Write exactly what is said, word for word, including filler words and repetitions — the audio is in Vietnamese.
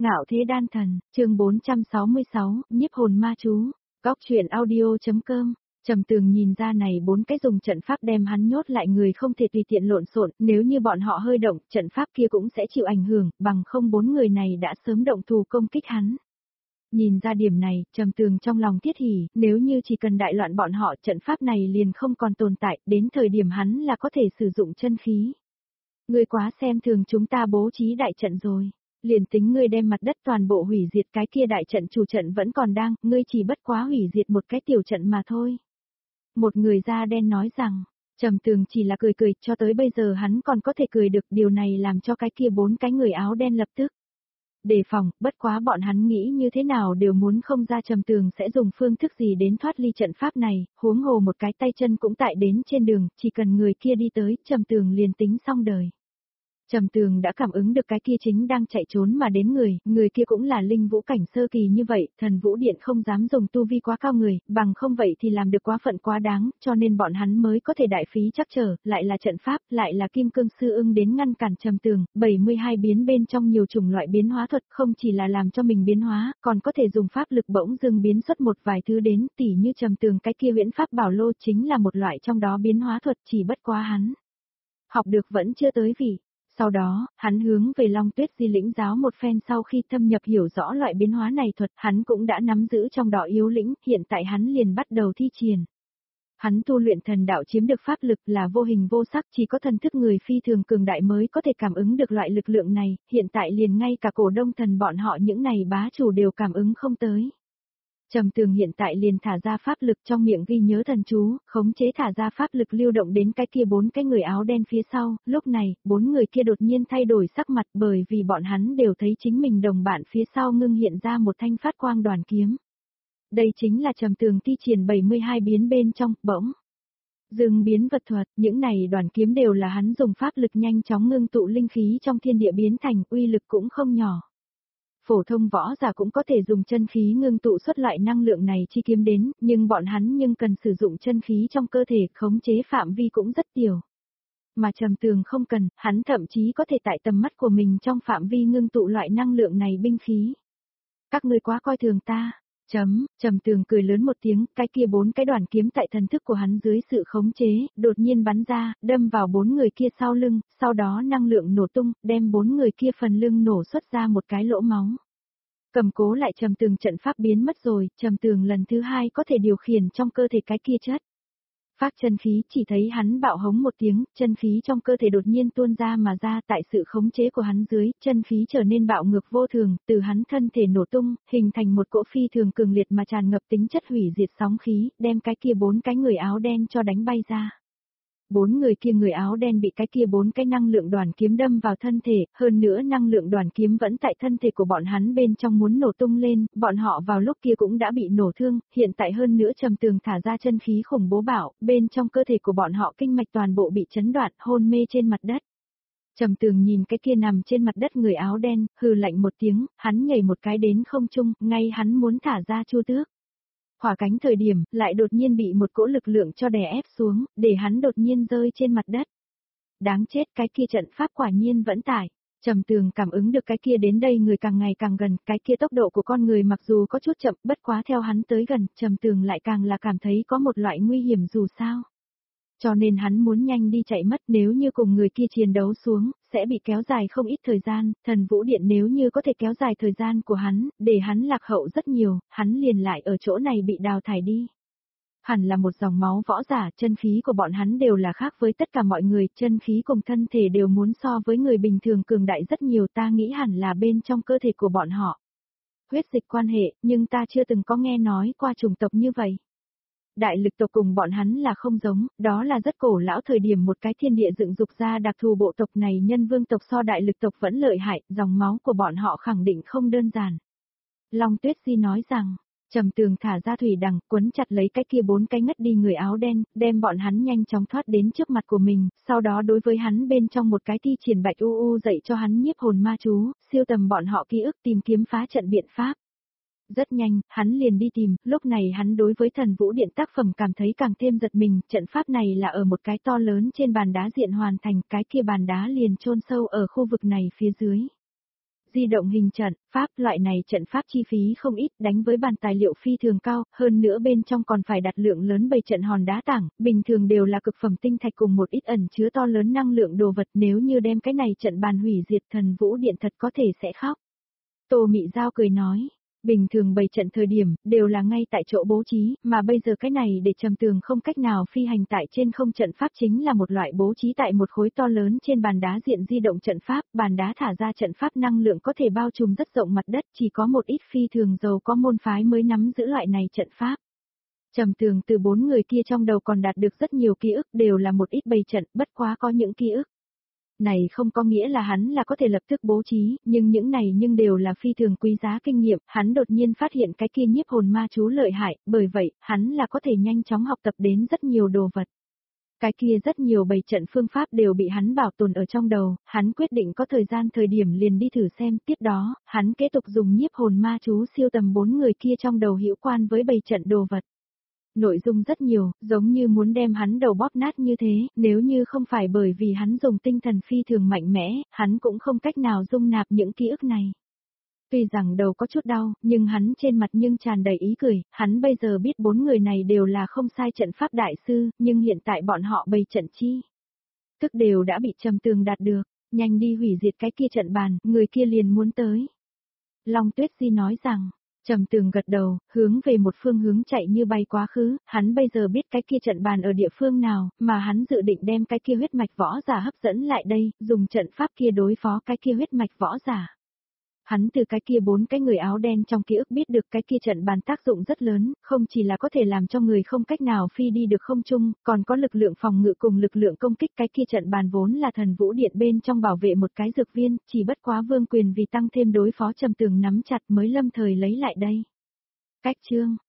Ngạo thế đan thần, chương bốn trăm sáu mươi sáu, nhiếp hồn ma chú, góc truyện audio.com. Trầm Tường nhìn ra này bốn cái dùng trận pháp đem hắn nhốt lại người không thể tùy tiện lộn xộn, nếu như bọn họ hơi động, trận pháp kia cũng sẽ chịu ảnh hưởng, bằng không bốn người này đã sớm động thủ công kích hắn. Nhìn ra điểm này, Trầm Tường trong lòng thiết hỉ, nếu như chỉ cần đại loạn bọn họ, trận pháp này liền không còn tồn tại, đến thời điểm hắn là có thể sử dụng chân khí. Ngươi quá xem thường chúng ta bố trí đại trận rồi. Liền tính ngươi đem mặt đất toàn bộ hủy diệt, cái kia đại trận chủ trận vẫn còn đang, ngươi chỉ bất quá hủy diệt một cái tiểu trận mà thôi. Một người da đen nói rằng, Trầm Tường chỉ là cười cười, cho tới bây giờ hắn còn có thể cười được, điều này làm cho cái kia bốn cái người áo đen lập tức đề phòng, bất quá bọn hắn nghĩ như thế nào đều muốn không ra Trầm Tường sẽ dùng phương thức gì đến thoát ly trận pháp này, huống hồ một cái tay chân cũng tại đến trên đường, chỉ cần người kia đi tới, Trầm Tường liền tính xong đời. Trầm Tường đã cảm ứng được cái kia chính đang chạy trốn mà đến người, người kia cũng là linh vũ cảnh sơ kỳ như vậy, thần vũ điện không dám dùng tu vi quá cao người, bằng không vậy thì làm được quá phận quá đáng, cho nên bọn hắn mới có thể đại phí chắc trở, lại là trận pháp, lại là kim cương sư ưng đến ngăn cản Trầm Tường, bảy mươi hai biến bên trong nhiều chủng loại biến hóa thuật, không chỉ là làm cho mình biến hóa, còn có thể dùng pháp lực bỗng dưng biến xuất một vài thứ đến, tỉ như Trầm Tường cái kia huyễn pháp bảo lô chính là một loại trong đó biến hóa thuật, chỉ bất quá hắn học được vẫn chưa tới vị. Sau đó, hắn hướng về Long Tuyết Di lĩnh giáo một phen, sau khi thâm nhập hiểu rõ loại biến hóa này thuật, hắn cũng đã nắm giữ trong đó yếu lĩnh, hiện tại hắn liền bắt đầu thi triển. Hắn tu luyện thần đạo chiếm được pháp lực là vô hình vô sắc, chỉ có thần thức người phi thường cường đại mới có thể cảm ứng được loại lực lượng này, hiện tại liền ngay cả cổ đông thần bọn họ những này bá chủ đều cảm ứng không tới. Trầm Tường hiện tại liền thả ra pháp lực trong miệng ghi nhớ thần chú, khống chế thả ra pháp lực lưu động đến cái kia bốn cái người áo đen phía sau, lúc này, bốn người kia đột nhiên thay đổi sắc mặt bởi vì bọn hắn đều thấy chính mình đồng bạn phía sau ngưng hiện ra một thanh phát quang đoàn kiếm. Đây chính là Trầm Tường thi triển bảy mươi hai biến bên trong, bỗng dừng biến vật thuật, những này đoàn kiếm đều là hắn dùng pháp lực nhanh chóng ngưng tụ linh khí trong thiên địa biến thành, uy lực cũng không nhỏ. Phổ thông võ giả cũng có thể dùng chân khí ngưng tụ xuất loại năng lượng này chi kiếm đến, nhưng bọn hắn nhưng cần sử dụng chân khí trong cơ thể, khống chế phạm vi cũng rất tiểu. Mà Trầm Tường không cần, hắn thậm chí có thể tại tầm mắt của mình trong phạm vi ngưng tụ loại năng lượng này binh khí. Các ngươi quá coi thường ta. Chấm, Trầm Tường cười lớn một tiếng, cái kia bốn cái đoàn kiếm tại thần thức của hắn dưới sự khống chế, đột nhiên bắn ra, đâm vào bốn người kia sau lưng, sau đó năng lượng nổ tung, đem bốn người kia phần lưng nổ xuất ra một cái lỗ máu. Cầm cố lại Trầm Tường trận pháp biến mất rồi, Trầm Tường lần thứ hai có thể điều khiển trong cơ thể cái kia chất. Phát chân khí, chỉ thấy hắn bạo hống một tiếng, chân khí trong cơ thể đột nhiên tuôn ra mà ra, tại sự khống chế của hắn dưới, chân khí trở nên bạo ngược vô thường, từ hắn thân thể nổ tung, hình thành một cỗ phi thường cường liệt mà tràn ngập tính chất hủy diệt sóng khí, đem cái kia bốn cái người áo đen cho đánh bay ra. Bốn người kia người áo đen bị cái kia bốn cái năng lượng đoàn kiếm đâm vào thân thể, hơn nữa năng lượng đoàn kiếm vẫn tại thân thể của bọn hắn bên trong muốn nổ tung lên, bọn họ vào lúc kia cũng đã bị nổ thương, hiện tại hơn nữa Trầm Tường thả ra chân khí khủng bố bạo, bên trong cơ thể của bọn họ kinh mạch toàn bộ bị chấn đoạn, hôn mê trên mặt đất. Trầm Tường nhìn cái kia nằm trên mặt đất người áo đen, hừ lạnh một tiếng, hắn nhảy một cái đến không trung, ngay hắn muốn thả ra chu tước hỏa cánh thời điểm, lại đột nhiên bị một cỗ lực lượng cho đè ép xuống, để hắn đột nhiên rơi trên mặt đất. Đáng chết, cái kia trận pháp quả nhiên vẫn tải. Trầm Tường cảm ứng được cái kia đến đây người càng ngày càng gần, cái kia tốc độ của con người mặc dù có chút chậm, bất quá theo hắn tới gần, Trầm Tường lại càng là cảm thấy có một loại nguy hiểm dù sao. Cho nên hắn muốn nhanh đi chạy mất, nếu như cùng người kia chiến đấu xuống, sẽ bị kéo dài không ít thời gian, thần vũ điện nếu như có thể kéo dài thời gian của hắn, để hắn lạc hậu rất nhiều, hắn liền lại ở chỗ này bị đào thải đi. Hẳn là một dòng máu võ giả, chân khí của bọn hắn đều là khác với tất cả mọi người, chân khí cùng thân thể đều muốn so với người bình thường cường đại rất nhiều, ta nghĩ hẳn là bên trong cơ thể của bọn họ. Huyết dịch quan hệ, nhưng ta chưa từng có nghe nói qua chủng tộc như vậy. Đại lực tộc cùng bọn hắn là không giống, đó là rất cổ lão thời điểm một cái thiên địa dựng dục ra đặc thù bộ tộc này, nhân vương tộc so đại lực tộc vẫn lợi hại, dòng máu của bọn họ khẳng định không đơn giản. Long Tuyết Di nói rằng, Trầm Tường thả ra thủy đằng, quấn chặt lấy cái kia bốn cái ngất đi người áo đen, đem bọn hắn nhanh chóng thoát đến trước mặt của mình, sau đó đối với hắn bên trong một cái thi triển bạch u u dạy cho hắn nhiếp hồn ma chú, siêu tầm bọn họ ký ức tìm kiếm phá trận biện pháp. Rất nhanh, hắn liền đi tìm, lúc này hắn đối với thần vũ điện tác phẩm cảm thấy càng thêm giật mình, trận pháp này là ở một cái to lớn trên bàn đá diện hoàn thành, cái kia bàn đá liền chôn sâu ở khu vực này phía dưới. di động hình trận, pháp, loại này trận pháp chi phí không ít, đánh với bàn tài liệu phi thường cao, hơn nữa bên trong còn phải đặt lượng lớn bầy trận hòn đá tảng, bình thường đều là cực phẩm tinh thạch cùng một ít ẩn chứa to lớn năng lượng đồ vật, nếu như đem cái này trận bàn hủy diệt Thần Vũ Điện thật có thể sẽ khóc. Tô Mị Giao cười nói. Bình thường bày trận thời điểm, đều là ngay tại chỗ bố trí, mà bây giờ cái này để Trầm Tường không cách nào phi hành tại trên không trận pháp chính là một loại bố trí tại một khối to lớn trên bàn đá diện di động trận pháp, bàn đá thả ra trận pháp năng lượng có thể bao trùm rất rộng mặt đất, chỉ có một ít phi thường giàu có môn phái mới nắm giữ loại này trận pháp. Trầm Tường từ bốn người kia trong đầu còn đạt được rất nhiều ký ức, đều là một ít bày trận, bất quá có những ký ức này không có nghĩa là hắn là có thể lập tức bố trí, nhưng những này nhưng đều là phi thường quý giá kinh nghiệm, hắn đột nhiên phát hiện cái kia nhiếp hồn ma chú lợi hại, bởi vậy, hắn là có thể nhanh chóng học tập đến rất nhiều đồ vật. Cái kia rất nhiều bày trận phương pháp đều bị hắn bảo tồn ở trong đầu, hắn quyết định có thời gian thời điểm liền đi thử xem, tiếp đó, hắn kế tục dùng nhiếp hồn ma chú siêu tầm bốn người kia trong đầu hữu quan với bày trận đồ vật. Nội dung rất nhiều, giống như muốn đem hắn đầu bóp nát như thế, nếu như không phải bởi vì hắn dùng tinh thần phi thường mạnh mẽ, hắn cũng không cách nào dung nạp những ký ức này. Tuy rằng đầu có chút đau, nhưng hắn trên mặt nhưng tràn đầy ý cười, hắn bây giờ biết bốn người này đều là không sai trận pháp đại sư, nhưng hiện tại bọn họ bày trận chi. Tức đều đã bị Trầm Tường đạt được, nhanh đi hủy diệt cái kia trận bàn, người kia liền muốn tới. Long Tuyết Di nói rằng, Trầm Tường gật đầu, hướng về một phương hướng chạy như bay quá khứ, hắn bây giờ biết cái kia trận bàn ở địa phương nào, mà hắn dự định đem cái kia huyết mạch võ giả hấp dẫn lại đây, dùng trận pháp kia đối phó cái kia huyết mạch võ giả. Hắn từ cái kia bốn cái người áo đen trong ký ức biết được cái kia trận bàn tác dụng rất lớn, không chỉ là có thể làm cho người không cách nào phi đi được không trung, còn có lực lượng phòng ngự cùng lực lượng công kích. Cái kia trận bàn vốn là Thần Vũ Điện bên trong bảo vệ một cái dược viên, chỉ bất quá Vương Quyền vì tăng thêm đối phó Trầm Tường nắm chặt mới lâm thời lấy lại đây. Cách chương